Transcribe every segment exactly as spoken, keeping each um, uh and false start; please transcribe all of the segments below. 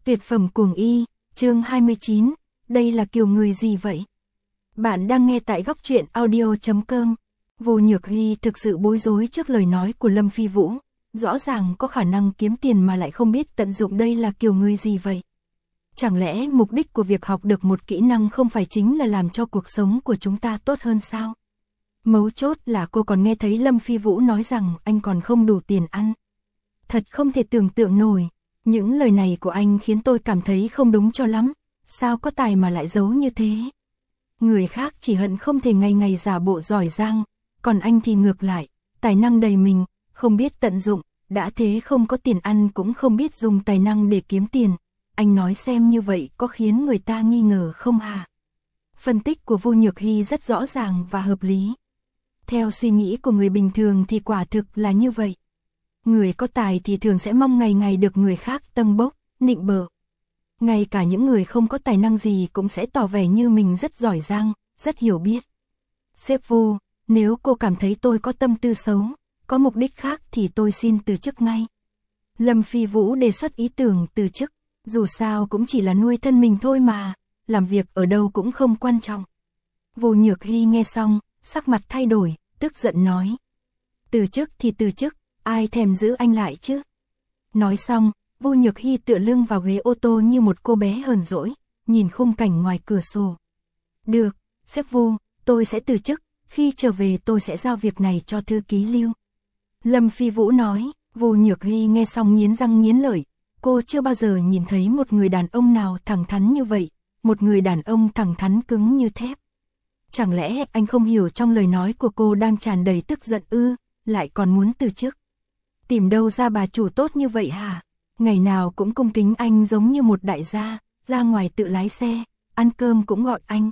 Tuyệt phẩm cuồng y, chương hai mươi chín, đây là kiểu người gì vậy? Bạn đang nghe tại góc truyện audio chấm com. Vô Nhược Hy thực sự bối rối trước lời nói của Lâm Phi Vũ, rõ ràng có khả năng kiếm tiền mà lại không biết tận dụng đây là kiểu người gì vậy? Chẳng lẽ mục đích của việc học được một kỹ năng không phải chính là làm cho cuộc sống của chúng ta tốt hơn sao? Mấu chốt là cô còn nghe thấy Lâm Phi Vũ nói rằng anh còn không đủ tiền ăn. Thật không thể tưởng tượng nổi, những lời này của anh khiến tôi cảm thấy không đúng cho lắm, sao có tài mà lại giấu như thế? Người khác chỉ hận không thể ngày ngày giả bộ giỏi giang, còn anh thì ngược lại, tài năng đầy mình, không biết tận dụng, đã thế không có tiền ăn cũng không biết dùng tài năng để kiếm tiền. Anh nói xem như vậy có khiến người ta nghi ngờ không hả? Phân tích của Vô Nhược Hy rất rõ ràng và hợp lý. Theo suy nghĩ của người bình thường thì quả thực là như vậy. Người có tài thì thường sẽ mong ngày ngày được người khác tâng bốc, nịnh bợ. Ngay cả những người không có tài năng gì cũng sẽ tỏ vẻ như mình rất giỏi giang, rất hiểu biết. Sếp Vô, nếu cô cảm thấy tôi có tâm tư xấu, có mục đích khác thì tôi xin từ chức ngay. Lâm Phi Vũ đề xuất ý tưởng từ chức, dù sao cũng chỉ là nuôi thân mình thôi mà, làm việc ở đâu cũng không quan trọng. Vô Nhược Hy nghe xong, sắc mặt thay đổi, tức giận nói. Từ chức thì từ chức, ai thèm giữ anh lại chứ? Nói xong, Vô Nhược Hy tựa lưng vào ghế ô tô như một cô bé hờn dỗi, nhìn khung cảnh ngoài cửa sổ. Được, sếp Vô, tôi sẽ từ chức, khi trở về tôi sẽ giao việc này cho thư ký Lưu. Lâm Phi Vũ nói. Vô Nhược Hy nghe xong nghiến răng nghiến lợi, cô chưa bao giờ nhìn thấy một người đàn ông nào thẳng thắn như vậy, một người đàn ông thẳng thắn cứng như thép. Chẳng lẽ anh không hiểu trong lời nói của cô đang tràn đầy tức giận ư, lại còn muốn từ chức? Tìm đâu ra bà chủ tốt như vậy hả? Ngày nào cũng cung kính anh giống như một đại gia, ra ngoài tự lái xe, ăn cơm cũng gọi anh.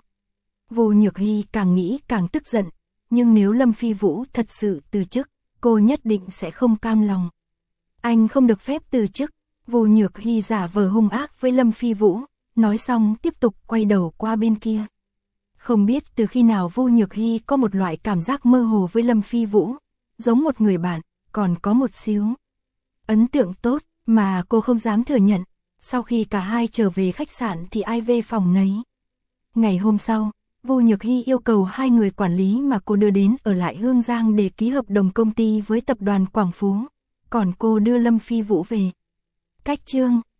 Vô Nhược Hy càng nghĩ càng tức giận, nhưng nếu Lâm Phi Vũ thật sự từ chức, cô nhất định sẽ không cam lòng. Anh không được phép từ chức. Vô Nhược Hy giả vờ hung ác với Lâm Phi Vũ, nói xong tiếp tục quay đầu qua bên kia. Không biết từ khi nào Vô Nhược Hy có một loại cảm giác mơ hồ với Lâm Phi Vũ, giống một người bạn, còn có một xíu ấn tượng tốt mà cô không dám thừa nhận. Sau khi cả hai trở về khách sạn thì ai về phòng nấy. Ngày hôm sau, Vô Nhược Hy yêu cầu hai người quản lý mà cô đưa đến ở lại Hương Giang để ký hợp đồng công ty với tập đoàn Quảng Phú, còn cô đưa Lâm Phi Vũ về. Cách chương